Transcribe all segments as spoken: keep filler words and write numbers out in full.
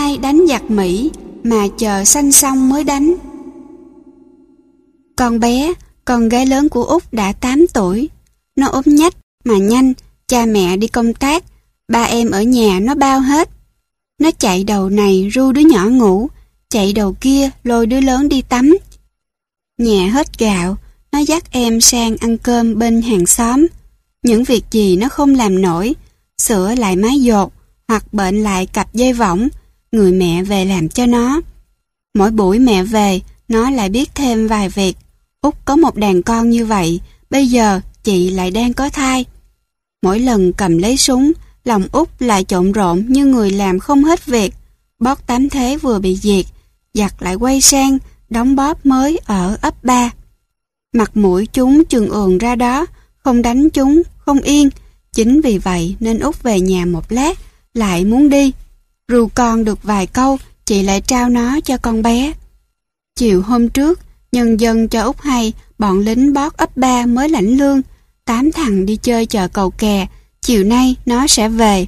ai đánh giặc Mỹ mà chờ sanh xong mới đánh. Con bé, con gái lớn của Út đã tám tuổi. Nó ốm nhách mà nhanh, cha mẹ đi công tác, ba em ở nhà nó bao hết. Nó chạy đầu này ru đứa nhỏ ngủ, chạy đầu kia lôi đứa lớn đi tắm. Nhà hết gạo, nó dắt em sang ăn cơm bên hàng xóm. Những việc gì nó không làm nổi, sửa lại mái dột hoặc bệnh lại cặp dây võng, người mẹ về làm cho nó. Mỗi buổi mẹ về, nó lại biết thêm vài việc. Út có một đàn con như vậy, bây giờ chị lại đang có thai. Mỗi lần cầm lấy súng, lòng Út lại trộn rộn như người làm không hết việc. Bót tám thế vừa bị diệt, giặc lại quay sang đóng bóp mới ở ấp ba. Mặt mũi chúng chừng ườn ra đó, không đánh chúng, không yên. Chính vì vậy nên Út về nhà một lát, lại muốn đi. Ru con được vài câu, chị lại trao nó cho con bé. Chiều hôm trước, nhân dân cho Út hay, bọn lính Bót ấp ba mới lãnh lương. Tám thằng đi chơi chợ Cầu Kè, chiều nay nó sẽ về.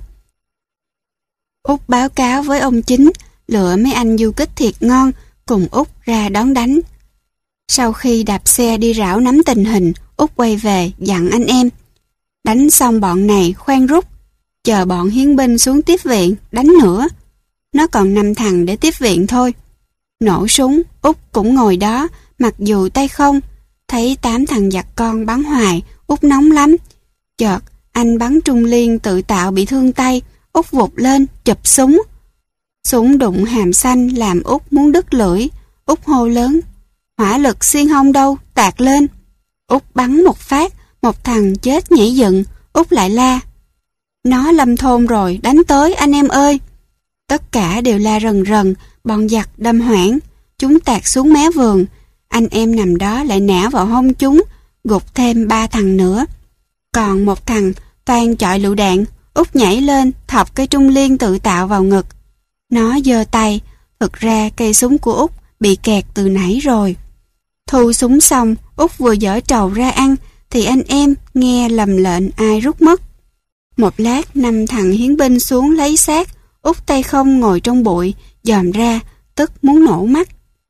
Út báo cáo với ông chính, lựa mấy anh du kích thiệt ngon, cùng Út ra đón đánh. Sau khi đạp xe đi rảo nắm tình hình, Út quay về dặn anh em. Đánh xong bọn này khoan rút, chờ bọn hiến binh xuống tiếp viện, đánh nữa. Nó còn năm thằng để tiếp viện thôi. Nổ súng, Út cũng ngồi đó, mặc dù tay không. Thấy tám thằng giặc con bắn hoài, Út nóng lắm. Chợt, anh bắn trung liên tự tạo bị thương tay, Út vụt lên, chụp súng. Súng đụng hàm xanh làm Út muốn đứt lưỡi. Út hô lớn, hỏa lực xiên hông đâu, tạt lên. Út bắn một phát, một thằng chết nhảy dựng, Út lại la. Nó lâm thôn rồi, đánh tới anh em ơi. Tất cả đều la rần rần, bọn giặc đâm hoảng. Chúng tạt xuống mé vườn. Anh em nằm đó lại nã vào hông chúng, gục thêm ba thằng nữa. Còn một thằng toan chọi lựu đạn, Út nhảy lên, thọc cây trung liên tự tạo vào ngực. Nó giơ tay, thực ra cây súng của Út bị kẹt từ nãy rồi. Thu súng xong, Út vừa dở trầu ra ăn, thì anh em nghe lầm lệnh ai rút mất. Một lát năm thằng hiến binh xuống lấy xác, Út tay không ngồi trong bụi, dòm ra, tức muốn nổ mắt.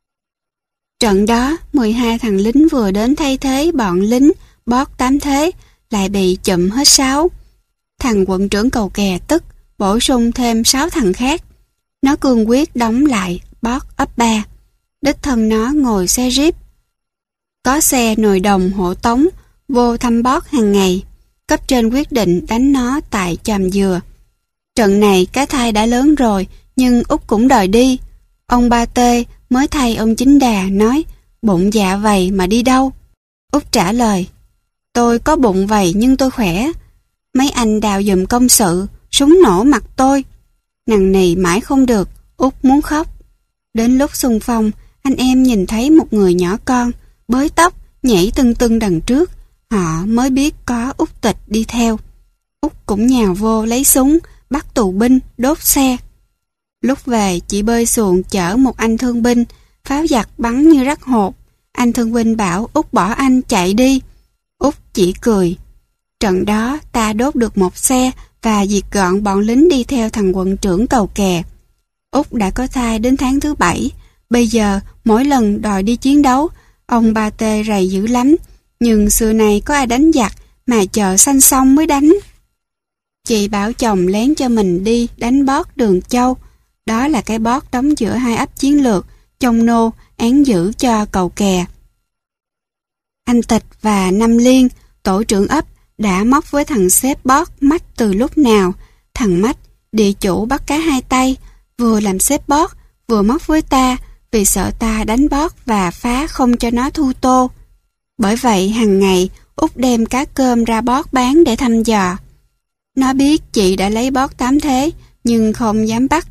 Trận đó, mười hai thằng lính vừa đến thay thế bọn lính Bót tám thế, lại bị chụm hết sáu. Thằng quận trưởng Cầu Kè tức, bổ sung thêm sáu thằng khác. Nó cương quyết đóng lại Bót ấp ba. Đích thân nó ngồi xe jeep. Có xe nồi đồng hộ tống, vô thăm Bót hàng ngày. Cấp trên quyết định đánh nó tại Chàm Dừa. Trận này cái thai đã lớn rồi, nhưng Út cũng đòi đi. Ông Ba Tê mới thay ông Chính Đà nói, bụng dạ vầy mà đi đâu? Út trả lời, tôi có bụng vầy nhưng tôi khỏe. Mấy anh đào giùm công sự, súng nổ mặt tôi. Nằng nì mãi không được, Út muốn khóc. Đến lúc xung phong, anh em nhìn thấy một người nhỏ con, bới tóc, nhảy tưng tưng đằng trước. Họ mới biết có Út Tịch đi theo. Út cũng nhào vô lấy súng, bắt tù binh, đốt xe. Lúc về, chị bơi xuồng chở một anh thương binh, pháo giặc bắn như rắc hột. Anh thương binh bảo Út bỏ anh chạy đi. Út chỉ cười. Trận đó ta đốt được một xe và diệt gọn bọn lính đi theo thằng quận trưởng Cầu Kè. Út đã có thai đến tháng thứ bảy. Bây giờ mỗi lần đòi đi chiến đấu, ông Ba Tê rầy dữ lắm. Nhưng xưa này có ai đánh giặc mà chờ sanh xong mới đánh. Chị bảo chồng lén cho mình đi đánh Bót Đường Châu. Đó là cái Bót đóng giữa hai ấp chiến lược, Chông Nô, án giữ cho Cầu Kè. Anh Tịch và Năm Liên, tổ trưởng ấp, đã móc với thằng xếp Bót Mách từ lúc nào. Thằng Mách, địa chủ bắt cá hai tay, vừa làm xếp Bót, vừa móc với ta, vì sợ ta đánh Bót và phá không cho nó thu tô. Bởi vậy hàng ngày Út đem cá cơm ra Bót bán để thăm dò. Nó biết chị đã lấy Bót tám thế, nhưng không dám bắt.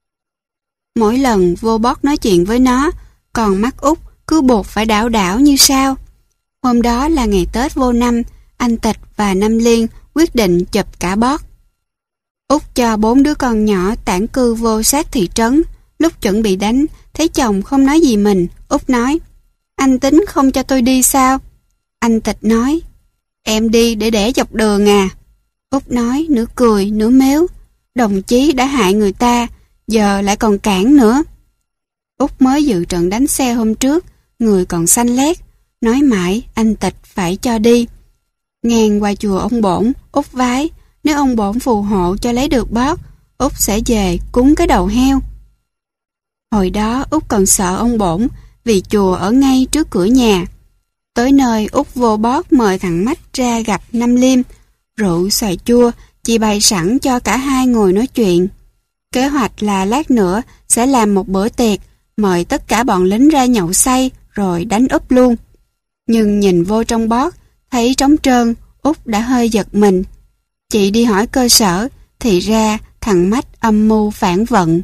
Mỗi lần vô Bót nói chuyện với nó, còn mắt Út cứ buộc phải đảo đảo như sao. Hôm đó là ngày Tết vô năm, anh Tịch và Năm Liên quyết định chụp cả Bót. Út cho bốn đứa con nhỏ tản cư vô sát thị trấn. Lúc chuẩn bị đánh, thấy chồng không nói gì mình, Út nói, anh tính không cho tôi đi sao? Anh Tịch nói, em đi để để dọc đường à. Út nói nửa cười nửa mếu, đồng chí đã hại người ta, giờ lại còn cản nữa. Út mới dự trận đánh xe hôm trước, người còn xanh lét, nói mãi anh Tịch phải cho đi. Ngang qua chùa ông Bổn, Út vái, nếu ông Bổn phù hộ cho lấy được bót, Út sẽ về cúng cái đầu heo. Hồi đó Út còn sợ ông Bổn vì chùa ở ngay trước cửa nhà. Tới nơi Út vô bót mời thằng Mách ra gặp Năm Liêm, rượu xoài chua chị bày sẵn cho cả hai ngồi nói chuyện. Kế hoạch là lát nữa sẽ làm một bữa tiệc, mời tất cả bọn lính ra nhậu say rồi đánh úp luôn. Nhưng nhìn vô trong bót, thấy trống trơn, Út đã hơi giật mình. Chị đi hỏi cơ sở, thì ra thằng Mách âm mưu phản vận.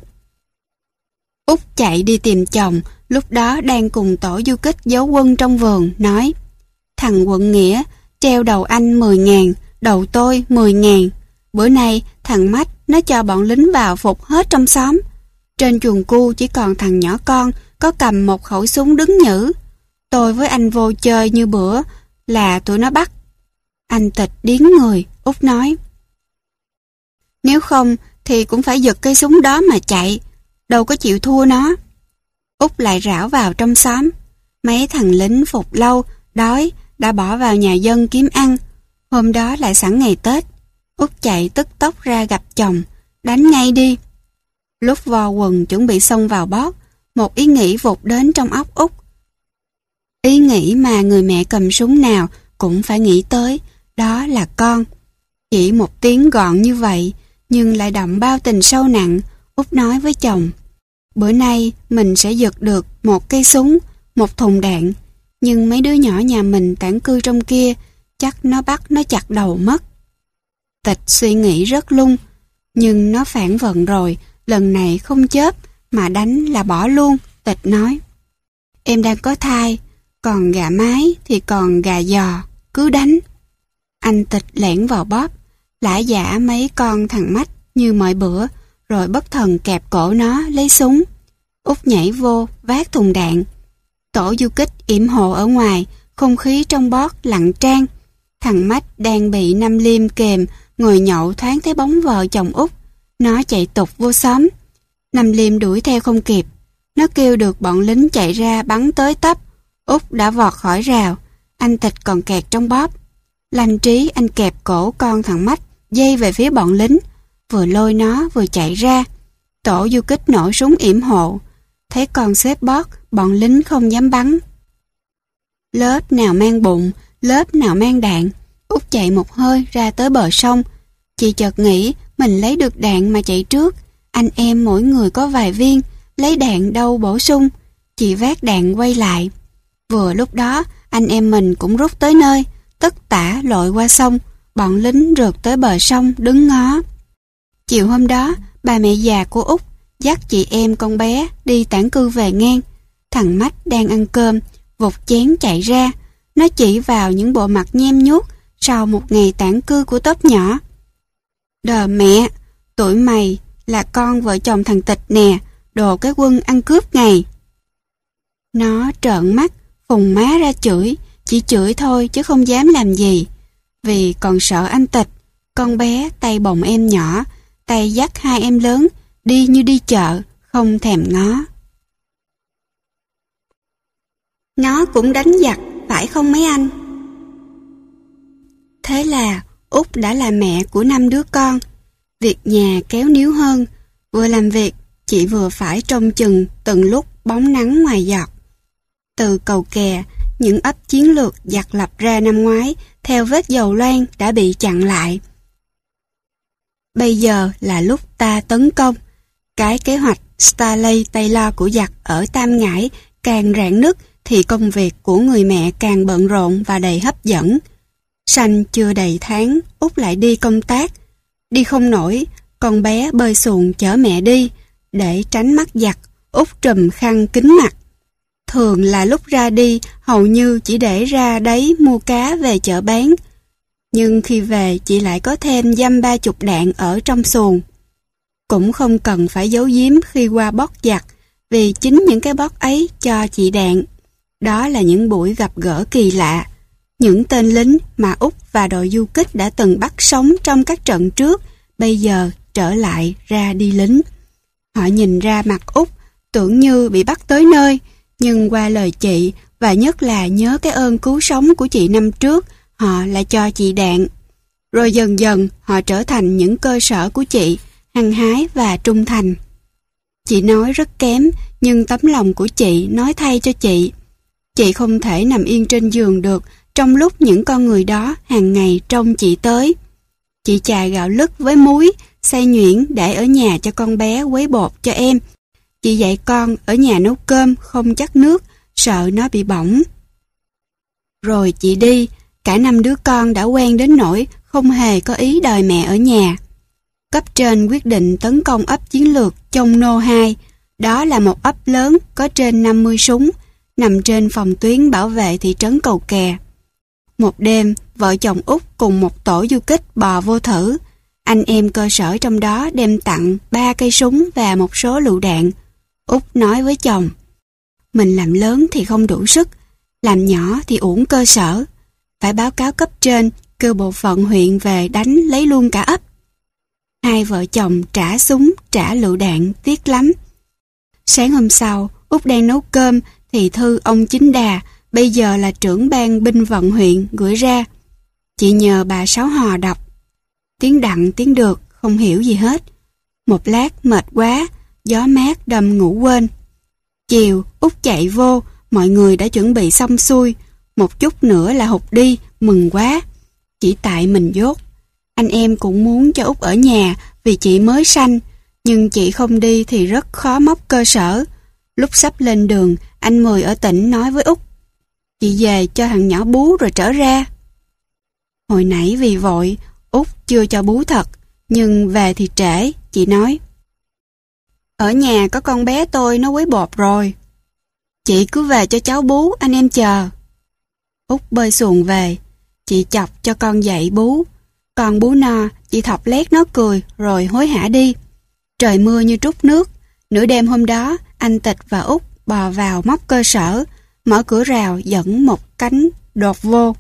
Út chạy đi tìm chồng, lúc đó đang cùng tổ du kích giấu quân trong vườn, nói: thằng Quận Nghĩa treo đầu anh mười ngàn, đầu tôi mười ngàn. Bữa nay thằng Mách nó cho bọn lính vào phục hết trong xóm. Trên chuồng cu chỉ còn thằng nhỏ con có cầm một khẩu súng đứng nhử. Tôi với anh vô chơi như bữa là tụi nó bắt. Anh Tịch điếng người. Út nói: nếu không thì cũng phải giật cây súng đó mà chạy, đâu có chịu thua nó. Út lại rảo vào trong xóm. Mấy thằng lính phục lâu, đói, đã bỏ vào nhà dân kiếm ăn. Hôm đó lại sẵn ngày Tết. Út chạy tức tốc ra gặp chồng, đánh ngay đi. Lúc vo quần chuẩn bị xông vào bót, một ý nghĩ vụt đến trong óc Út. Ý nghĩ mà người mẹ cầm súng nào cũng phải nghĩ tới, đó là con. Chỉ một tiếng gọn như vậy, nhưng lại đậm bao tình sâu nặng. Út nói với chồng: bữa nay mình sẽ giật được một cây súng, một thùng đạn, nhưng mấy đứa nhỏ nhà mình tản cư trong kia, chắc nó bắt nó chặt đầu mất. Tịch suy nghĩ rất lung, nhưng nó phản vận rồi, lần này không chớp, mà đánh là bỏ luôn. Tịch nói: em đang có thai, còn gà mái thì còn gà giò, cứ đánh. Anh Tịch lẻn vào bóp, lả giả mấy con thằng Mách như mọi bữa, rồi bất thần kẹp cổ nó lấy súng. Út nhảy vô vác thùng đạn. Tổ du kích yểm hộ ở ngoài, không khí trong bót lặng trang. Thằng Mách đang bị Năm Liêm kềm, ngồi nhậu thoáng thấy bóng vợ chồng Út. Nó chạy tục vô xóm. Năm Liêm đuổi theo không kịp. Nó kêu được bọn lính chạy ra bắn tới tấp. Út đã vọt khỏi rào. Anh Tịch còn kẹt trong bóp. Lanh trí anh kẹp cổ con thằng Mách, dây về phía bọn lính, vừa lôi nó vừa chạy ra. Tổ du kích nổ súng yểm hộ. Thấy con xếp bót, bọn lính không dám bắn. Lớp nào mang bụng, lớp nào mang đạn. Út chạy một hơi ra tới bờ sông. Chị chợt nghĩ mình lấy được đạn mà chạy trước. Anh em mỗi người có vài viên, lấy đạn đâu bổ sung. Chị vác đạn quay lại. Vừa lúc đó anh em mình cũng rút tới nơi, tất tả lội qua sông. Bọn lính rượt tới bờ sông đứng ngó. Chiều hôm đó, bà mẹ già của Út dắt chị em con bé đi tản cư về ngang. Thằng Mách đang ăn cơm, vụt chén chạy ra. Nó chỉ vào những bộ mặt nhem nhuốc sau một ngày tản cư của tốp nhỏ. Đờ mẹ, tụi mày là con vợ chồng thằng Tịch nè, đồ cái quân ăn cướp ngày. Nó trợn mắt, phùng má ra chửi, chỉ chửi thôi chứ không dám làm gì. Vì còn sợ anh Tịch, con bé tay bồng em nhỏ, tay dắt hai em lớn, đi như đi chợ, không thèm ngó. Nó cũng đánh giặc, phải không mấy anh? Thế là Út đã là mẹ của năm đứa con. Việc nhà kéo níu hơn, vừa làm việc, chị vừa phải trông chừng từng lúc bóng nắng ngoài giọt. Từ cầu kè, những ấp chiến lược giặc lập ra năm ngoái, theo vết dầu loang đã bị chặn lại. Bây giờ là lúc ta tấn công. Cái kế hoạch Starley Taylor của giặc ở Tam Ngãi càng rạn nứt thì công việc của người mẹ càng bận rộn và đầy hấp dẫn. Sanh chưa đầy tháng, Út lại đi công tác. Đi không nổi, con bé bơi xuồng chở mẹ đi. Để tránh mắt giặc, Út trùm khăn kín mặt. Thường là lúc ra đi, hầu như chỉ để ra đấy mua cá về chợ bán. Nhưng khi về, chị lại có thêm dăm ba chục đạn ở trong xuồng. Cũng không cần phải giấu giếm khi qua bót giặc, vì chính những cái bót ấy cho chị đạn. Đó là những buổi gặp gỡ kỳ lạ. Những tên lính mà Út và đội du kích đã từng bắt sống trong các trận trước, bây giờ trở lại ra đi lính. Họ nhìn ra mặt Út, tưởng như bị bắt tới nơi, nhưng qua lời chị và nhất là nhớ cái ơn cứu sống của chị năm trước, họ lại cho chị đạn. Rồi dần dần họ trở thành những cơ sở của chị, hăng hái và trung thành. Chị nói rất kém, nhưng tấm lòng của chị nói thay cho chị. Chị không thể nằm yên trên giường được trong lúc những con người đó hàng ngày trông chị tới. Chị chà gạo lứt với muối, xay nhuyễn để ở nhà cho con bé quấy bột cho em. Chị dạy con ở nhà nấu cơm không chắc nước, sợ nó bị bỏng. Rồi chị đi, cả năm đứa con đã quen đến nỗi không hề có ý đòi mẹ ở nhà. Cấp trên quyết định tấn công ấp chiến lược Chông Nô hai. Đó là một ấp lớn có trên năm mươi súng, nằm trên phòng tuyến bảo vệ thị trấn Cầu Kè. Một đêm, vợ chồng Út cùng một tổ du kích bò vô thử. Anh em cơ sở trong đó đem tặng ba cây súng và một số lựu đạn. Út nói với chồng, mình làm lớn thì không đủ sức, làm nhỏ thì uổng cơ sở. Phải báo cáo cấp trên, kêu bộ phận huyện về đánh lấy luôn cả ấp. Hai vợ chồng trả súng, trả lựu đạn, tiếc lắm. Sáng hôm sau, Út đang nấu cơm thì thư ông Chính Đà, bây giờ là trưởng ban binh vận huyện, gửi ra. Chị nhờ bà Sáu Hò đọc. Tiếng đặng tiếng được, không hiểu gì hết. Một lát mệt quá, gió mát đâm ngủ quên. Chiều, Út chạy vô, mọi người đã chuẩn bị xong xuôi. Một chút nữa là hụt đi, mừng quá. Chỉ tại mình dốt. Anh em cũng muốn cho Út ở nhà vì chị mới sanh, nhưng chị không đi thì rất khó móc cơ sở. Lúc sắp lên đường, anh Mười ở tỉnh nói với Út, chị về cho thằng nhỏ bú rồi trở ra. Hồi nãy vì vội, Út chưa cho bú thật, nhưng về thì trễ, chị nói. Ở nhà có con bé tôi nó quấy bột rồi. Chị cứ về cho cháu bú, anh em chờ. Út bơi xuồng về, chị chọc cho con dậy bú. Con bú no, chị thọc lét nó cười rồi hối hả đi. Trời mưa như trút nước. Nửa đêm hôm đó, anh Tịch và Út bò vào móc cơ sở, mở cửa rào dẫn một cánh đột vô.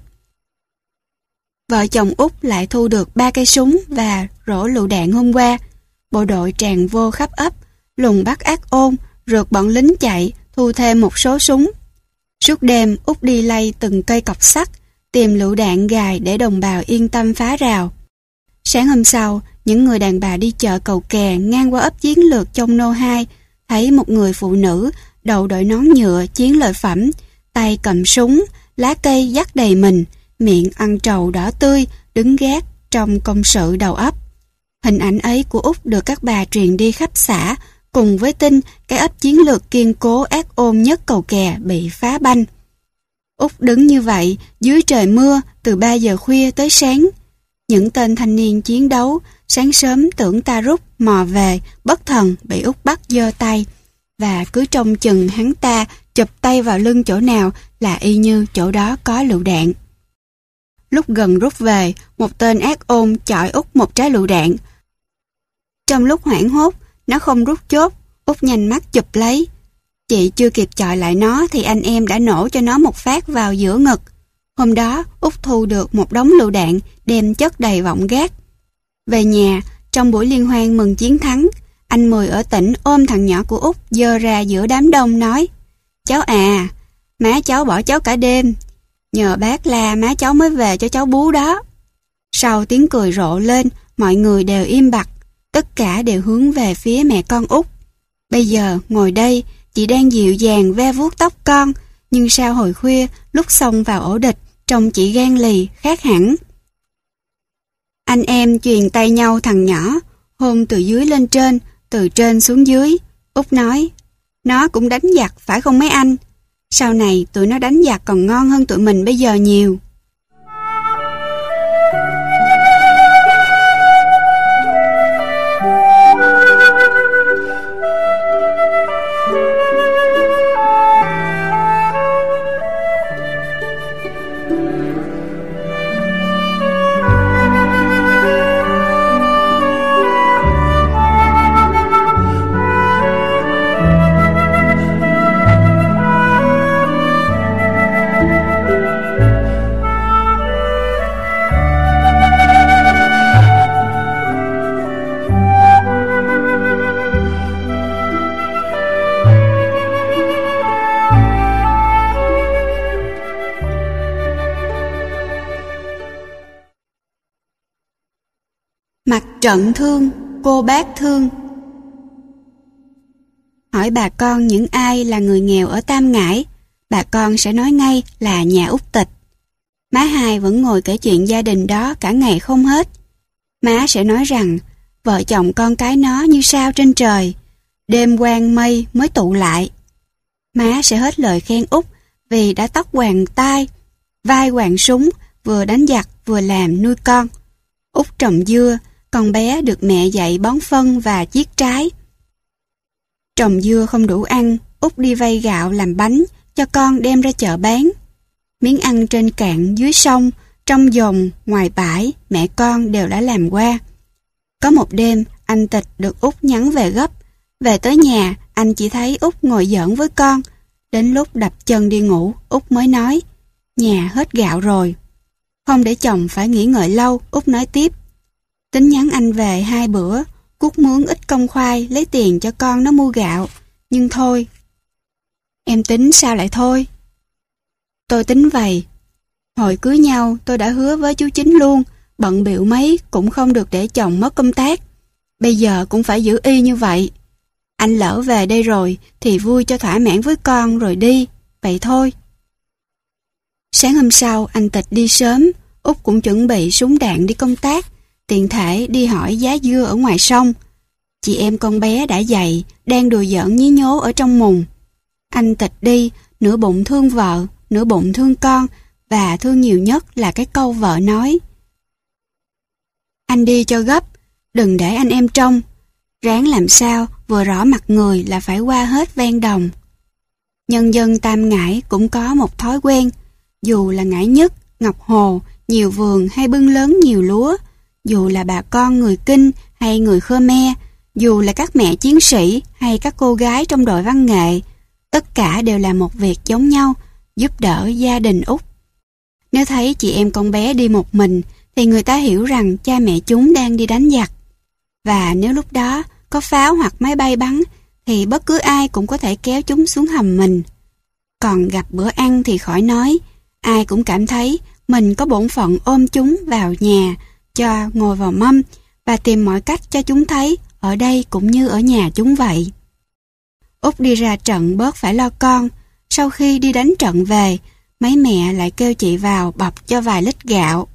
Vợ chồng Út lại thu được ba cây súng và rổ lựu đạn hôm qua. Bộ đội tràn vô khắp ấp, lùng bắt ác ôn, rượt bọn lính chạy, thu thêm một số súng. Suốt đêm, Út đi lay từng cây cọc sắt, tìm lựu đạn gài để đồng bào yên tâm phá rào. Sáng hôm sau, những người đàn bà đi chợ Cầu Kè ngang qua ấp chiến lược Chông Nô hai, thấy một người phụ nữ đầu đội nón nhựa chiến lợi phẩm, tay cầm súng, lá cây dắt đầy mình, miệng ăn trầu đỏ tươi, đứng gác trong công sự đầu ấp. Hình ảnh ấy của Út được các bà truyền đi khắp xã, cùng với tin cái ấp chiến lược kiên cố ác ôn nhất Cầu Kè bị phá banh. Út đứng như vậy dưới trời mưa từ ba giờ khuya tới sáng. Những tên thanh niên chiến đấu sáng sớm tưởng ta rút mò về, bất thần bị Út bắt giơ tay, và cứ trông chừng hắn ta chụp tay vào lưng chỗ nào là y như chỗ đó có lựu đạn. Lúc gần rút về, một tên ác ôn chọi Út một trái lựu đạn. Trong lúc hoảng hốt, nó không rút chốt, Út nhanh mắt chụp lấy. Chị chưa kịp chọi lại nó thì anh em đã nổ cho nó một phát vào giữa ngực. Hôm đó, Út thu được một đống lựu đạn đem chất đầy vọng gác. Về nhà, trong buổi liên hoan mừng chiến thắng, anh Mười ở tỉnh ôm thằng nhỏ của Út giơ ra giữa đám đông nói: Cháu à, má cháu bỏ cháu cả đêm, nhờ bác la má cháu mới về cho cháu bú đó. Sau tiếng cười rộ lên, mọi người đều im bặt, tất cả đều hướng về phía mẹ con Út. Bây giờ ngồi đây, chị đang dịu dàng ve vuốt tóc con, nhưng sao hồi khuya lúc xông vào ổ địch, trông chị gan lì khác hẳn. Anh em chuyền tay nhau thằng nhỏ, hôn từ dưới lên trên, từ trên xuống dưới. Út nói: Nó cũng đánh giặc phải không mấy anh? Sau này tụi nó đánh giặc còn ngon hơn tụi mình bây giờ nhiều. Trận thương, cô bác thương. Hỏi bà con những ai là người nghèo ở Tam Ngãi, bà con sẽ nói ngay là nhà Út Tịch. Má hai vẫn ngồi kể chuyện gia đình đó cả ngày không hết. Má sẽ nói rằng vợ chồng con cái nó như sao trên trời, đêm quang mây mới tụ lại. Má sẽ hết lời khen Út vì đã tóc hoàng tai, vai hoàng súng, vừa đánh giặc vừa làm nuôi con. Út trồng dưa, con bé được mẹ dạy bón phân và chiết trái. Trồng dưa không đủ ăn, Út đi vay gạo làm bánh cho con đem ra chợ bán. Miếng ăn trên cạn dưới sông, trong dòng, ngoài bãi, mẹ con đều đã làm qua. Có một đêm, anh Tịch được Út nhắn về gấp. Về tới nhà, anh chỉ thấy Út ngồi giỡn với con. Đến lúc đập chân đi ngủ, Út mới nói, nhà hết gạo rồi. Không để chồng phải nghĩ ngợi lâu, Út nói tiếp, tính nhắn anh về hai bữa, cuốc mướn ít công khoai lấy tiền cho con nó mua gạo. Nhưng thôi. Em tính sao lại thôi? Tôi tính vậy. Hồi cưới nhau tôi đã hứa với chú Chính luôn, bận bịu mấy cũng không được để chồng mất công tác. Bây giờ cũng phải giữ y như vậy. Anh lỡ về đây rồi thì vui cho thỏa mãn với con rồi đi. Vậy thôi. Sáng hôm sau anh Tịch đi sớm, Út cũng chuẩn bị súng đạn đi công tác, tiện thể đi hỏi giá dưa ở ngoài sông. Chị em con bé đã dậy, đang đùa giỡn nhí nhố ở trong mùng. Anh Tịch đi, nửa bụng thương vợ, nửa bụng thương con, và thương nhiều nhất là cái câu vợ nói. Anh đi cho gấp, đừng để anh em trông. Ráng làm sao vừa rõ mặt người là phải qua hết ven đồng. Nhân dân Tam Ngãi cũng có một thói quen, dù là Ngãi Nhất, Ngọc Hồ, nhiều vườn hay Bưng Lớn nhiều lúa, dù là bà con người Kinh hay người Khmer, dù là các mẹ chiến sĩ hay các cô gái trong đội văn nghệ, tất cả đều là một việc giống nhau, giúp đỡ gia đình Út. Nếu thấy chị em con bé đi một mình, thì người ta hiểu rằng cha mẹ chúng đang đi đánh giặc. Và nếu lúc đó có pháo hoặc máy bay bắn, thì bất cứ ai cũng có thể kéo chúng xuống hầm mình. Còn gặp bữa ăn thì khỏi nói, ai cũng cảm thấy mình có bổn phận ôm chúng vào nhà, cho ngồi vào mâm và tìm mọi cách cho chúng thấy ở đây cũng như ở nhà chúng vậy. Út đi ra trận bớt phải lo con. Sau khi đi đánh trận về, mấy mẹ lại kêu chị vào bọc cho vài lít gạo.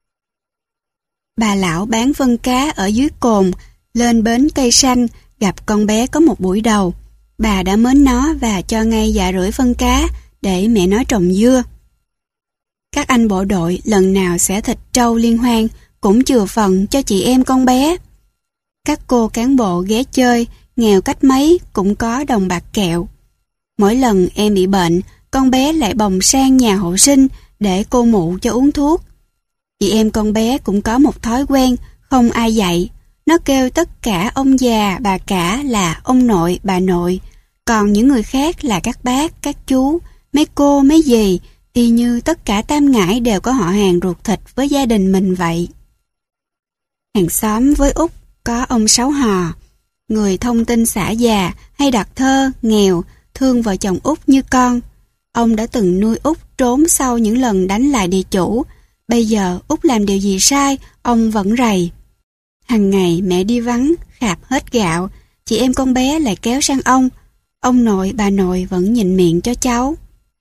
Bà lão bán phân cá ở dưới cồn, lên bến cây xanh, gặp con bé có một buổi đầu. Bà đã mến nó và cho ngay dạ rưỡi phân cá để mẹ nó trồng dưa. Các anh bộ đội lần nào xẻ thịt trâu liên hoan cũng chừa phần cho chị em con bé. Các cô cán bộ ghé chơi, nghèo cách mấy cũng có đồng bạc kẹo. Mỗi lần em bị bệnh, con bé lại bồng sang nhà hộ sinh để cô mụ cho uống thuốc. Chị em con bé cũng có một thói quen không ai dạy. Nó kêu tất cả ông già, bà cả là ông nội, bà nội. Còn những người khác là các bác, các chú, mấy cô, mấy dì, y như tất cả Tam Ngãi đều có họ hàng ruột thịt với gia đình mình vậy. Hàng xóm với Út có ông Sáu Hò, người thông tin xã già hay đặt thơ, nghèo, thương vợ chồng Út như con. Ông đã từng nuôi Út trốn sau những lần đánh lại địa chủ. Bây giờ Út làm điều gì sai, ông vẫn rầy. Hằng ngày mẹ đi vắng, khạp hết gạo, chị em con bé lại kéo sang ông. Ông nội, bà nội vẫn nhịn miệng cho cháu.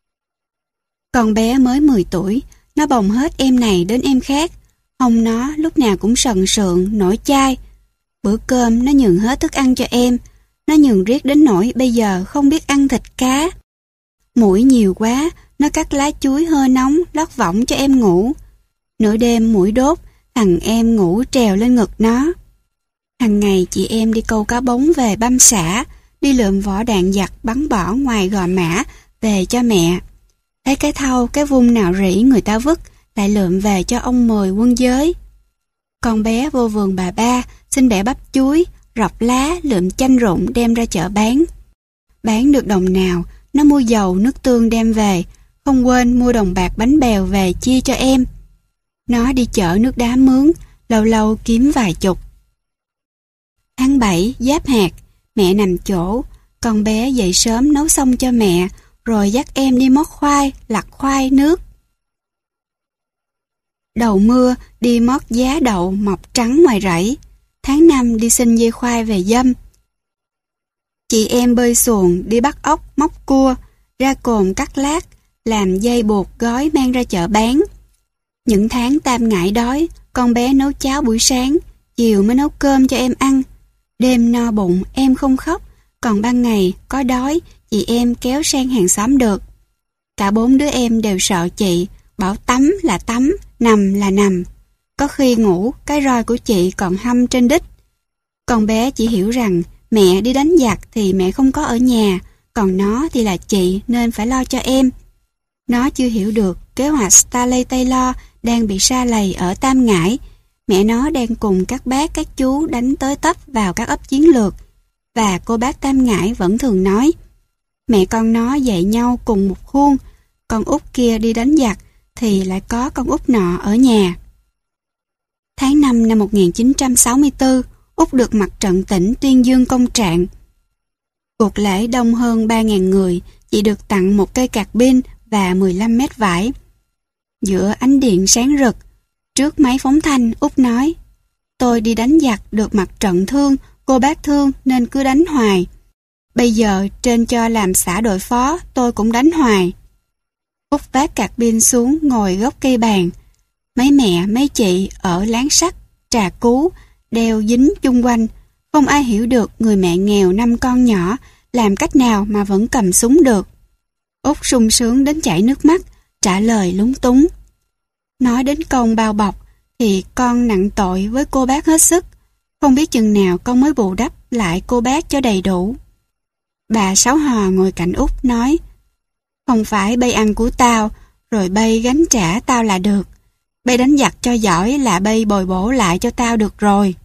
Con bé mới mười tuổi, nó bồng hết em này đến em khác. Hông nó lúc nào cũng sần sượng, nổi chai. Bữa cơm nó nhường hết thức ăn cho em. Nó nhường riết đến nỗi bây giờ không biết ăn thịt cá. Muỗi nhiều quá, nó cắt lá chuối hơi nóng lót võng cho em ngủ. Nửa đêm muỗi đốt, thằng em ngủ trèo lên ngực nó. Hằng ngày chị em đi câu cá bống về băm xả, đi lượm vỏ đạn giặc bắn bỏ ngoài Gò Mã về cho mẹ. Thấy cái thau, cái vung nào rỉ người ta vứt, lại lượm về cho ông Mười quân giới. Con bé vô vườn bà ba, xin bẻ bắp chuối, rọc lá, lượm chanh rụng đem ra chợ bán. Bán được đồng nào, nó mua dầu, nước tương đem về, không quên mua đồng bạc bánh bèo về chia cho em. Nó đi chợ nước đá mướn, lâu lâu kiếm vài chục. Tháng bảy, giáp hạt, mẹ nằm chỗ, con bé dậy sớm nấu xong cho mẹ, rồi dắt em đi mót khoai, lặt khoai nước. Đầu mưa, đi mót giá đậu mọc trắng ngoài rẫy. tháng năm đi xin dây khoai về dâm. Chị em bơi xuồng đi bắt ốc, móc cua, ra cồn cắt lát, làm dây buộc gói mang ra chợ bán. Những tháng Tam ngại đói, con bé nấu cháo buổi sáng, chiều mới nấu cơm cho em ăn. Đêm no bụng em không khóc, còn ban ngày có đói chị em kéo sang hàng xóm được. Cả bốn đứa em đều sợ chị, bảo tắm là tắm, nằm là nằm. Có khi ngủ, cái roi của chị còn hâm trên đít. Con bé chỉ hiểu rằng mẹ đi đánh giặc thì mẹ không có ở nhà, còn nó thì là chị nên phải lo cho em. Nó chưa hiểu được kế hoạch Starley Taylor đang bị sa lầy ở Tam Ngãi. Mẹ nó đang cùng các bác các chú đánh tới tấp vào các ấp chiến lược. Và cô bác Tam Ngãi vẫn thường nói, mẹ con nó dạy nhau cùng một khuôn, con út kia đi đánh giặc thì lại có con út nọ ở nhà. Tháng năm năm một nghìn chín trăm sáu mươi tư, Út được mặt trận tỉnh tuyên dương công trạng. Cuộc lễ đông hơn ba nghìn người, chị được tặng một cây cạc pin và mười lăm mét vải. Giữa ánh điện sáng rực, trước máy phóng thanh, Út nói, tôi đi đánh giặc được mặt trận thương, cô bác thương nên cứ đánh hoài. Bây giờ trên cho làm xã đội phó, tôi cũng đánh hoài. Út vác cạc pin xuống ngồi gốc cây bàn. Mấy mẹ, mấy chị ở láng sắt, trà cú, đeo dính chung quanh. Không ai hiểu được người mẹ nghèo năm con nhỏ làm cách nào mà vẫn cầm súng được. Út sung sướng đến chảy nước mắt, trả lời lúng túng. Nói đến công bao bọc thì con nặng tội với cô bác hết sức. Không biết chừng nào con mới bù đắp lại cô bác cho đầy đủ. Bà Sáu Hò ngồi cạnh Út nói, không phải bây ăn của tao, rồi bây gánh trả tao là được. Bây đánh giặc cho giỏi là bây bồi bổ lại cho tao được rồi.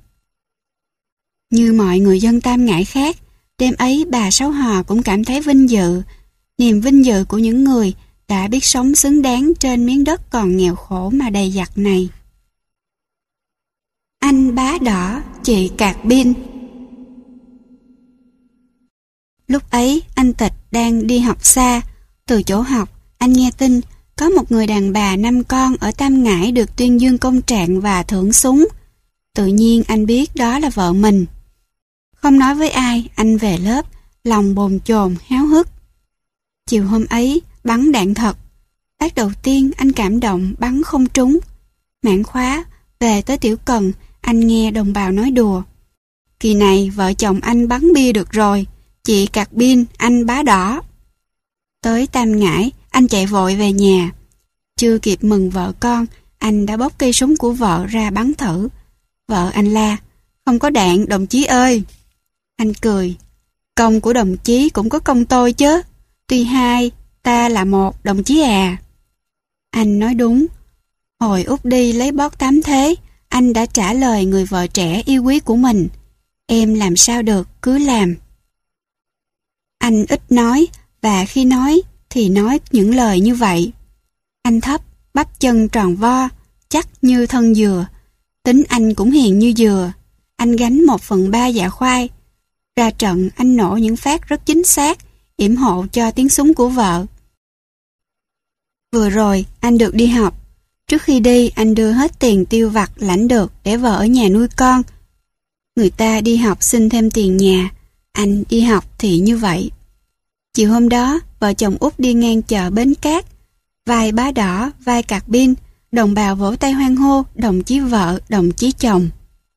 Như mọi người dân Tam Ngãi khác, đêm ấy bà Sáu Hò cũng cảm thấy vinh dự, niềm vinh dự của những người đã biết sống xứng đáng trên miếng đất còn nghèo khổ mà đầy giặc này. Anh bá đỏ, chị cạc pin. Lúc ấy anh Tịch đang đi học xa. Từ chỗ học, anh nghe tin có một người đàn bà năm con ở Tam Ngãi được tuyên dương công trạng và thưởng súng. Tự nhiên anh biết đó là vợ mình. Không nói với ai, anh về lớp, lòng bồn chồn háo hức. Chiều hôm ấy, bắn đạn thật. Phát đầu tiên anh cảm động bắn không trúng. Mãn khóa, về tới Tiểu Cần, anh nghe đồng bào nói đùa. Kỳ này vợ chồng anh bắn bia được rồi, chị cạc pin, anh bá đỏ. Tới Tam Ngãi, anh chạy vội về nhà. Chưa kịp mừng vợ con, anh đã bóc cây súng của vợ ra bắn thử. Vợ anh la, không có đạn đồng chí ơi. Anh cười, công của đồng chí cũng có công tôi chứ. Tuy hai, ta là một đồng chí à. Anh nói đúng. Hồi Út đi lấy bót tám thế, anh đã trả lời người vợ trẻ yêu quý của mình. Em làm sao được, cứ làm. Anh ít nói, và khi nói thì nói những lời như vậy. Anh thấp, bắp chân tròn vo, chắc như thân dừa. Tính anh cũng hiền như dừa. Anh gánh một phần ba dạ khoai. Ra trận anh nổ những phát rất chính xác, yểm hộ cho tiếng súng của vợ. Vừa rồi anh được đi học. Trước khi đi anh đưa hết tiền tiêu vặt lãnh được để vợ ở nhà nuôi con. Người ta đi học xin thêm tiền nhà, anh đi học thì như vậy. Chiều hôm đó, vợ chồng Út đi ngang chợ Bến Cát. Vai bá đỏ, vai cạc pin, đồng bào vỗ tay hoan hô, đồng chí vợ, đồng chí chồng.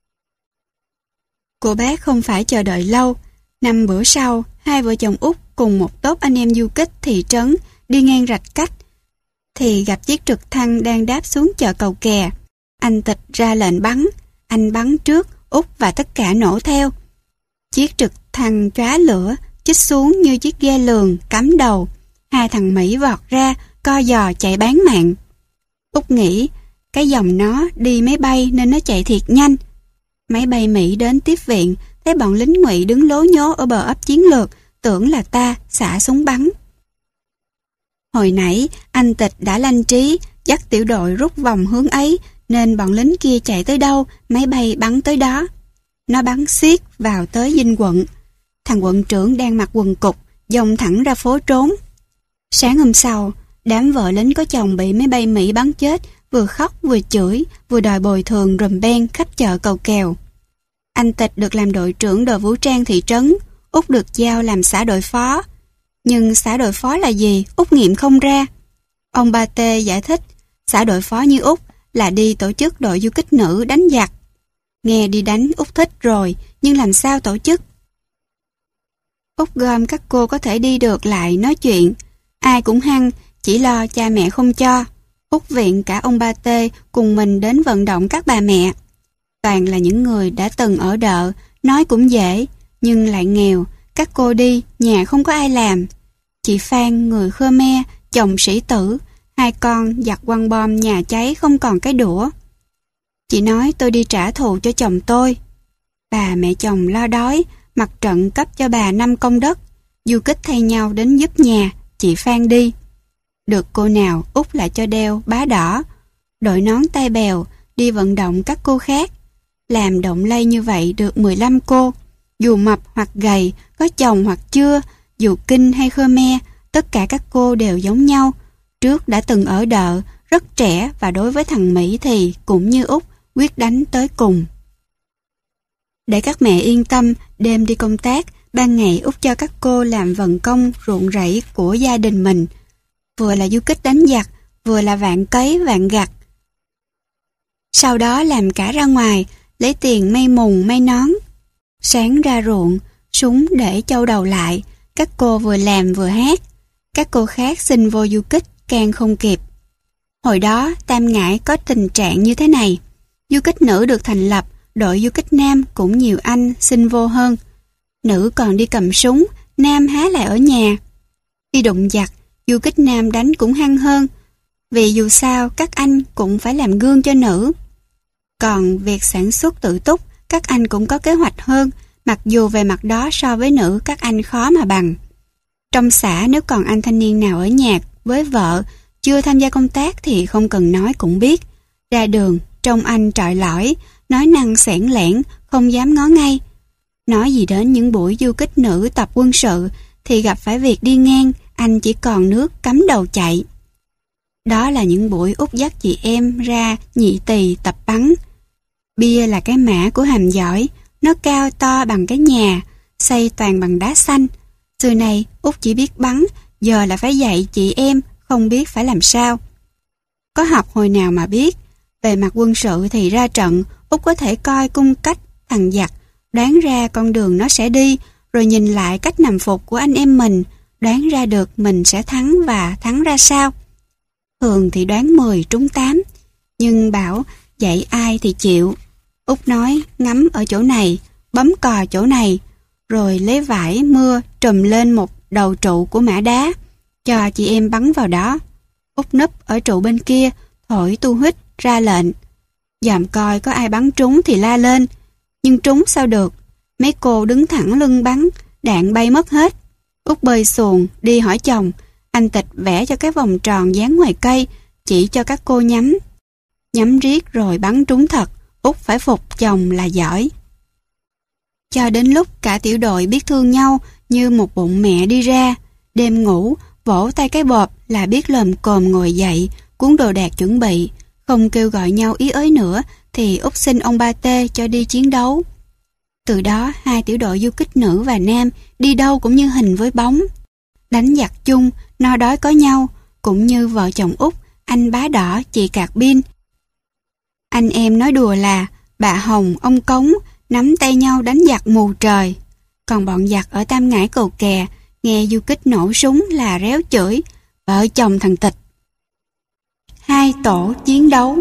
Cô bác không phải chờ đợi lâu. Năm bữa sau, hai vợ chồng Út cùng một tốp anh em du kích thị trấn đi ngang rạch cách, thì gặp chiếc trực thăng đang đáp xuống chợ Cầu Kè. Anh Tịch ra lệnh bắn. Anh bắn trước, Út và tất cả nổ theo. Chiếc trực thăng chóa lửa, chích xuống như chiếc ghe lường, cắm đầu. Hai thằng Mỹ vọt ra, co giò chạy bán mạng. Út nghĩ, cái dòng nó đi máy bay nên nó chạy thiệt nhanh. Máy bay Mỹ đến tiếp viện, thấy bọn lính Ngụy đứng lố nhố ở bờ ấp chiến lược, tưởng là ta, xả súng bắn. Hồi nãy, anh Tịch đã lanh trí, dắt tiểu đội rút vòng hướng ấy, nên bọn lính kia chạy tới đâu, máy bay bắn tới đó. Nó bắn xiết vào tới dinh quận. Thằng quận trưởng đang mặc quần cục, dòng thẳng ra phố trốn. Sáng hôm sau, đám vợ lính có chồng bị máy bay Mỹ bắn chết, vừa khóc vừa chửi, vừa đòi bồi thường rùm beng khắp chợ Cầu Kèo. Anh Tịch được làm đội trưởng đội vũ trang thị trấn, Út được giao làm xã đội phó. Nhưng xã đội phó là gì, Út nghiệm không ra. Ông Ba Tê giải thích, xã đội phó như Út là đi tổ chức đội du kích nữ đánh giặc. Nghe đi đánh Út thích rồi, nhưng làm sao tổ chức? Út gom các cô có thể đi được lại nói chuyện. Ai cũng hăng, chỉ lo cha mẹ không cho. Út viện cả ông Ba Tê cùng mình đến vận động các bà mẹ. Toàn là những người đã từng ở đợ, nói cũng dễ, nhưng lại nghèo. Các cô đi, nhà không có ai làm. Chị Phan, người Khmer, chồng sĩ tử, hai con giặt quăng bom nhà cháy không còn cái đũa. Chị nói tôi đi trả thù cho chồng tôi. Bà mẹ chồng lo đói, mặt trận cấp cho bà năm công đất. Du kích thay nhau đến giúp nhà, chị Phan đi. Được cô nào Út lại cho đeo bá đỏ, đội nón tai bèo, đi vận động các cô khác. Làm động lây như vậy được mười lăm cô. Dù mập hoặc gầy, có chồng hoặc chưa, dù Kinh hay Khmer, tất cả các cô đều giống nhau. Trước đã từng ở đợ, rất trẻ, và đối với thằng Mỹ thì cũng như Út, quyết đánh tới cùng. Để các mẹ yên tâm, đêm đi công tác, ban ngày Út cho các cô làm vận công ruộng rẫy của gia đình mình. Vừa là du kích đánh giặc, vừa là vạn cấy vạn gặt. Sau đó làm cả ra ngoài, lấy tiền may mùng may nón. Sáng ra ruộng, súng để châu đầu lại, các cô vừa làm vừa hát. Các cô khác xin vô du kích càng không kịp. Hồi đó Tam Ngãi có tình trạng như thế này. Du kích nữ được thành lập, đội du kích nam cũng nhiều anh xin vô hơn. Nữ còn đi cầm súng, nam há lại ở nhà. Đi đụng giặc, du kích nam đánh cũng hăng hơn, vì dù sao các anh cũng phải làm gương cho nữ. Còn việc sản xuất tự túc, các anh cũng có kế hoạch hơn, mặc dù về mặt đó so với nữ các anh khó mà bằng. Trong xã nếu còn anh thanh niên nào ở nhà với vợ, chưa tham gia công tác thì không cần nói cũng biết. Ra đường, trông anh trọi lỏi, nói năng xẻn lẻn, không dám ngó ngay. Nói gì đến những buổi du kích nữ tập quân sự, thì gặp phải việc đi ngang, anh chỉ còn nước cắm đầu chạy. Đó là những buổi Út dắt chị em ra nhị tỳ tập bắn. Bia là cái mã của hàm giỏi, nó cao to bằng cái nhà, xây toàn bằng đá xanh. Xưa này Út chỉ biết bắn, giờ là phải dạy chị em, không biết phải làm sao. Có học hồi nào mà biết. Về mặt quân sự thì ra trận, Út có thể coi cung cách thằng giặc, đoán ra con đường nó sẽ đi, rồi nhìn lại cách nằm phục của anh em mình, đoán ra được mình sẽ thắng và thắng ra sao. Thường thì đoán mười trúng tám, nhưng bảo dạy ai thì chịu. Út nói ngắm ở chỗ này, bấm cò chỗ này, rồi lấy vải mưa trùm lên một đầu trụ của mã đá, cho chị em bắn vào đó. Út núp ở trụ bên kia, thổi tu huýt ra lệnh. Dòm coi có ai bắn trúng thì la lên, nhưng trúng sao được. Mấy cô đứng thẳng lưng bắn, đạn bay mất hết. Út bơi xuồng, đi hỏi chồng. Anh Tịch vẽ cho cái vòng tròn dán ngoài cây, chỉ cho các cô nhắm. Nhắm riết rồi bắn trúng thật, Út phải phục chồng là giỏi. Cho đến lúc cả tiểu đội biết thương nhau như một bụng mẹ đi ra. Đêm ngủ, vỗ tay cái bộp là biết lồm cồm ngồi dậy, cuốn đồ đạc chuẩn bị. Không kêu gọi nhau ý ới nữa thì Út xin ông Ba Tê cho đi chiến đấu. Từ đó hai tiểu đội du kích nữ và nam đi đâu cũng như hình với bóng. Đánh giặc chung, no đói có nhau, cũng như vợ chồng Út, anh Bá Đỏ, chị Cạc Bin. Anh em nói đùa là bà Hồng, ông Cống nắm tay nhau đánh giặc mù trời. Còn bọn giặc ở Tam Ngãi Cầu Kè nghe du kích nổ súng là réo chửi vợ chồng thằng Tịch. Hai tổ chiến đấu.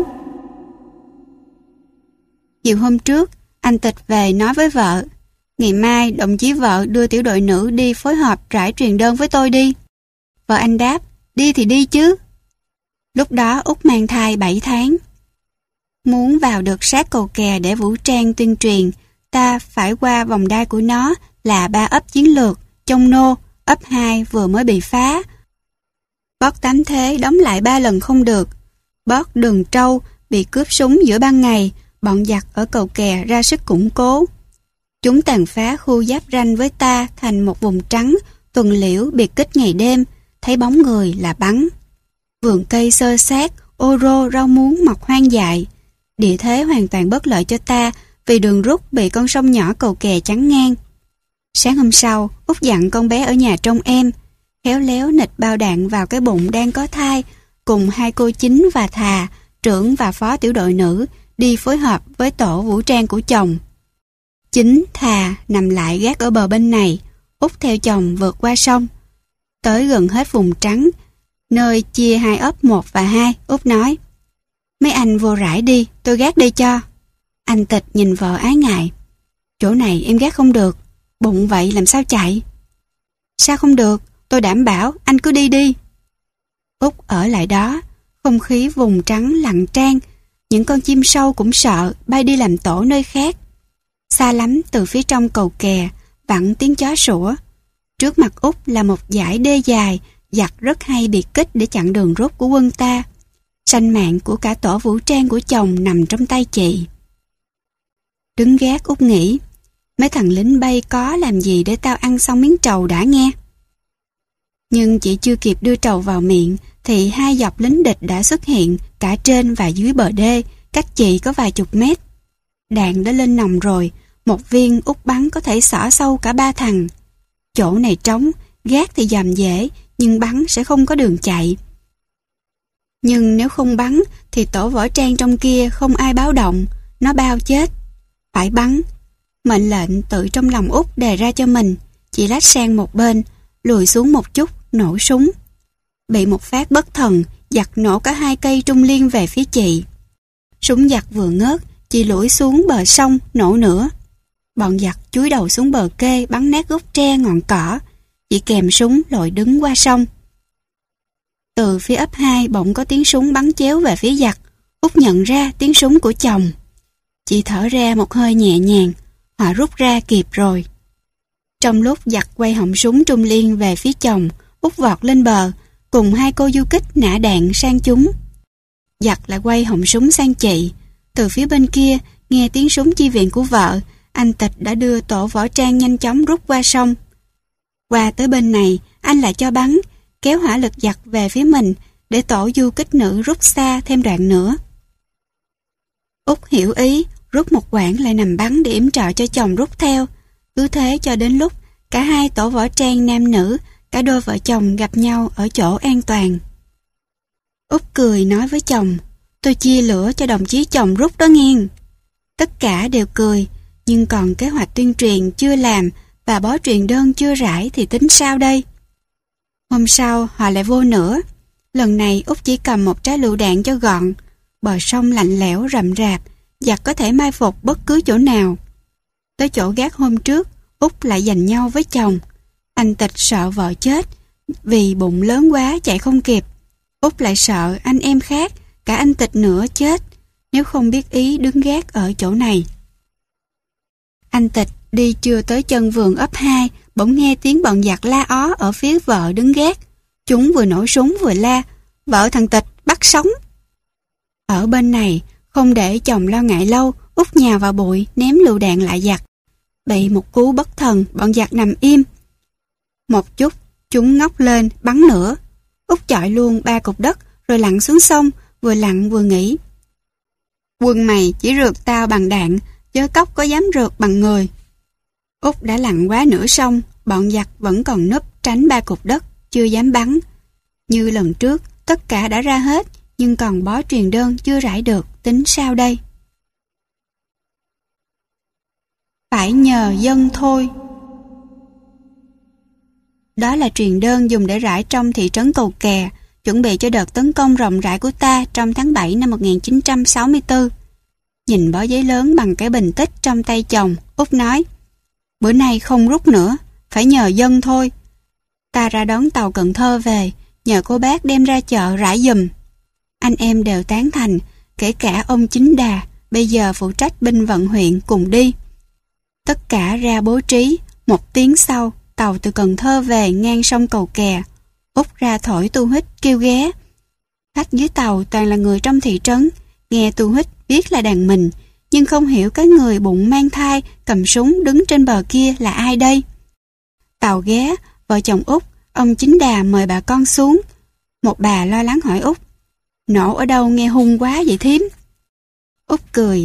Chiều hôm trước, anh Tịch về nói với vợ, ngày mai đồng chí vợ đưa tiểu đội nữ đi phối hợp rải truyền đơn với tôi đi. Vợ anh đáp, đi thì đi chứ. Lúc đó Út mang thai bảy tháng. Muốn vào được sát Cầu Kè để vũ trang tuyên truyền, ta phải qua vòng đai của nó là ba ấp chiến lược, Chông Nô, ấp hai vừa mới bị phá. Bót Tám Thế đóng lại ba lần không được. Bót Đường Trâu bị cướp súng giữa ban ngày, bọn giặc ở Cầu Kè ra sức củng cố. Chúng tàn phá khu giáp ranh với ta thành một vùng trắng, tuần liễu biệt kích ngày đêm, thấy bóng người là bắn. Vườn cây xơ xác, ô rô rau muống mọc hoang dại. Địa thế hoàn toàn bất lợi cho ta vì đường rút bị con sông nhỏ cầu kè chắn ngang. Sáng hôm sau, Út dặn con bé ở nhà trông em, khéo léo nịch bao đạn vào cái bụng đang có thai, cùng hai cô Chính và Thà, trưởng và phó tiểu đội nữ, đi phối hợp với tổ vũ trang của chồng. Chính, Thà nằm lại gác ở bờ bên này, Út theo chồng vượt qua sông. Tới gần hết vùng trắng, nơi chia hai ấp một và hai, Út nói: "Mấy anh vô rải đi, tôi gác đây cho." Anh Tịch nhìn vợ ái ngại: "Chỗ này em gác không được, bụng vậy làm sao chạy?" "Sao không được, tôi đảm bảo, anh cứ đi đi." Út ở lại đó, không khí vùng trắng lặng tran, những con chim sâu cũng sợ bay đi làm tổ nơi khác. Xa lắm từ phía trong cầu kè, vẳng tiếng chó sủa. Trước mặt Út là một dải đê dài, giặc rất hay biệt kích để chặn đường rút của quân ta. Sanh mạng của cả tổ vũ trang của chồng nằm trong tay chị. Đứng gác Út nghĩ, mấy thằng lính bay có làm gì để tao ăn xong miếng trầu đã nghe. Nhưng chị chưa kịp đưa trầu vào miệng thì hai dọc lính địch đã xuất hiện cả trên và dưới bờ đê, cách chị có vài chục mét. Đạn đã lên nòng rồi, một viên Út bắn có thể xỏ sâu cả ba thằng. Chỗ này trống, gác thì dòm dễ, nhưng bắn sẽ không có đường chạy. Nhưng nếu không bắn thì tổ võ trang trong kia không ai báo động, nó bao chết. Phải bắn. Mệnh lệnh tự trong lòng Út đề ra cho mình, chị lách sang một bên, lùi xuống một chút, nổ súng. Bị một phát bất thần, giặc nổ cả hai cây trung liên về phía chị. Súng giặc vừa ngớt, chị lủi xuống bờ sông, nổ nữa. Bọn giặc chúi đầu xuống bờ kê, bắn nát gốc tre ngọn cỏ. Chị kèm súng lội đứng qua sông. Từ phía ấp hai bỗng có tiếng súng bắn chéo về phía giặc. Út nhận ra tiếng súng của chồng. Chị thở ra một hơi nhẹ nhàng, họ rút ra kịp rồi. Trong lúc giặc quay họng súng trung liên về phía chồng, Út vọt lên bờ, cùng hai cô du kích nã đạn sang chúng. Giặc lại quay họng súng sang chị. Từ phía bên kia, nghe tiếng súng chi viện của vợ, anh Tịch đã đưa tổ võ trang nhanh chóng rút qua sông. Qua tới bên này, anh lại cho bắn, kéo hỏa lực giặc về phía mình, để tổ du kích nữ rút xa thêm đoạn nữa. Út hiểu ý, rút một quãng lại nằm bắn để yểm trợ cho chồng rút theo. Cứ thế cho đến lúc cả hai tổ võ trang nam nữ, cả đôi vợ chồng gặp nhau ở chỗ an toàn. Út cười nói với chồng: "Tôi chia lửa cho đồng chí chồng rút đó nghe." Tất cả đều cười, nhưng còn kế hoạch tuyên truyền chưa làm và bó truyền đơn chưa rải thì tính sao đây? Hôm sau họ lại vô nữa. Lần này Út chỉ cầm một trái lựu đạn cho gọn. Bờ sông lạnh lẽo rậm rạp, giặc có thể mai phục bất cứ chỗ nào. Tới chỗ gác hôm trước, Út lại giành nhau với chồng. Anh Tịch sợ vợ chết vì bụng lớn quá chạy không kịp. Út lại sợ anh em khác, cả anh Tịch nữa chết nếu không biết ý đứng gác ở chỗ này. Anh Tịch đi chưa tới chân vườn ấp hai, bỗng nghe tiếng bọn giặc la ó ở phía vợ đứng gác. Chúng vừa nổ súng vừa la: "Vợ thằng Tịch bắt sống!" Ở bên này, không để chồng lo ngại lâu, Út nhào vào bụi ném lựu đạn lại giặc. Bị một cú bất thần, bọn giặc nằm im. Một chút, chúng ngóc lên bắn nữa. Út chọi luôn ba cục đất rồi lặn xuống sông, vừa lặn vừa nghĩ: "Quân mày chỉ rượt tao bằng đạn, chớ cóc có dám rượt bằng người." Út đã lặn quá nửa sông, bọn giặc vẫn còn núp tránh ba cục đất, chưa dám bắn. Như lần trước, tất cả đã ra hết, nhưng còn bó truyền đơn chưa rải được, tính sao đây? Phải nhờ dân thôi. Đó là truyền đơn dùng để rải trong thị trấn Cầu Kè, chuẩn bị cho đợt tấn công rộng rãi của ta trong tháng bảy năm một nghìn chín trăm sáu mươi tư. Nhìn bó giấy lớn bằng cái bình tích trong tay chồng, Út nói: "Bữa nay không rút nữa, phải nhờ dân thôi. Ta ra đón tàu Cần Thơ về, nhờ cô bác đem ra chợ rải giùm." Anh em đều tán thành, kể cả ông Chính Đà, bây giờ phụ trách binh vận huyện cùng đi. Tất cả ra bố trí. Một tiếng sau, tàu từ Cần Thơ về ngang sông Cầu Kè. Út ra thổi tu hít kêu ghé. Khách dưới tàu toàn là người trong thị trấn, nghe tu hít biết là đàn mình, nhưng không hiểu cái người bụng mang thai cầm súng đứng trên bờ kia là ai đây. Tàu ghé, vợ chồng Út, ông Chính Đà mời bà con xuống. Một bà lo lắng hỏi Út: "Nổ ở đâu nghe hung quá vậy thím?" Út cười: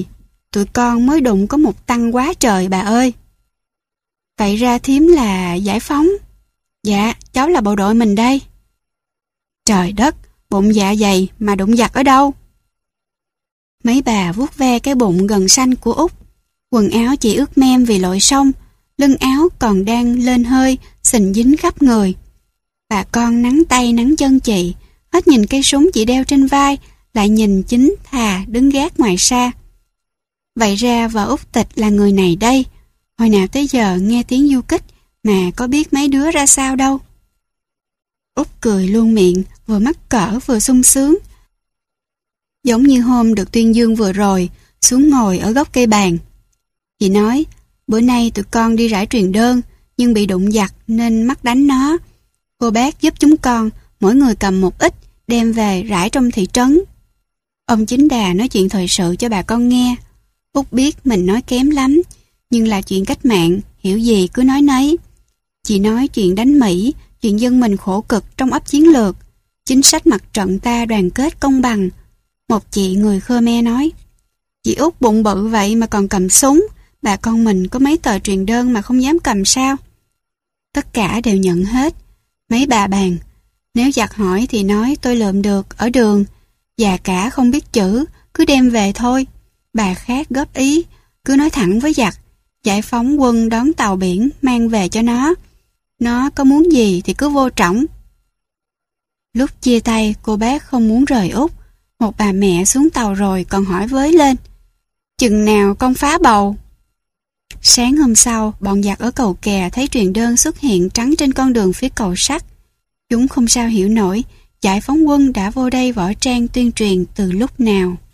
tụi con mới đụng có một tăng quá trời bà ơi. Vậy ra thím là giải phóng? Dạ, cháu là bộ đội mình đây. Trời đất, bụng dạ dày mà đụng giặc ở đâu? Mấy bà vuốt ve cái bụng gần xanh của Út. Quần áo chỉ ướt mem vì lội sông, lưng áo còn đang lên hơi, sình dính khắp người. Bà con nắng tay nắng chân chị, hết nhìn cây súng chị đeo trên vai, lại nhìn chính thà đứng gác ngoài xa. Vậy ra vợ Út Tịch là người này đây. Hồi nào tới giờ nghe tiếng du kích mà có biết mấy đứa ra sao đâu. Út cười luôn miệng, vừa mắc cỡ vừa sung sướng. Giống như hôm được tuyên dương vừa rồi, xuống ngồi ở gốc cây bàn. Chị nói, bữa nay tụi con đi rải truyền đơn, nhưng bị đụng giặc nên mắc đánh nó. Cô bác giúp chúng con, mỗi người cầm một ít, đem về rải trong thị trấn. Ông Chính Đà nói chuyện thời sự cho bà con nghe. Út biết mình nói kém lắm, nhưng là chuyện cách mạng, hiểu gì cứ nói nấy. Chị nói chuyện đánh Mỹ, chuyện dân mình khổ cực trong ấp chiến lược, chính sách mặt trận ta đoàn kết công bằng. Một chị người Khmer nói, chị Út bụng bự vậy mà còn cầm súng, bà con mình có mấy tờ truyền đơn mà không dám cầm sao? Tất cả đều nhận hết. Mấy bà bàn, nếu giặc hỏi thì nói tôi lượm được ở đường, già cả không biết chữ, cứ đem về thôi. Bà khác góp ý, cứ nói thẳng với giặc, giải phóng quân đón tàu biển mang về cho nó. Nó có muốn gì thì cứ vô trỏng. Lúc chia tay, cô bác không muốn rời Út. Một bà mẹ xuống tàu rồi còn hỏi với lên, chừng nào con phá bầu? Sáng hôm sau, bọn giặc ở cầu kè thấy truyền đơn xuất hiện trắng trên con đường phía cầu sắt. Chúng không sao hiểu nổi, giải phóng quân đã vô đây võ trang tuyên truyền từ lúc nào.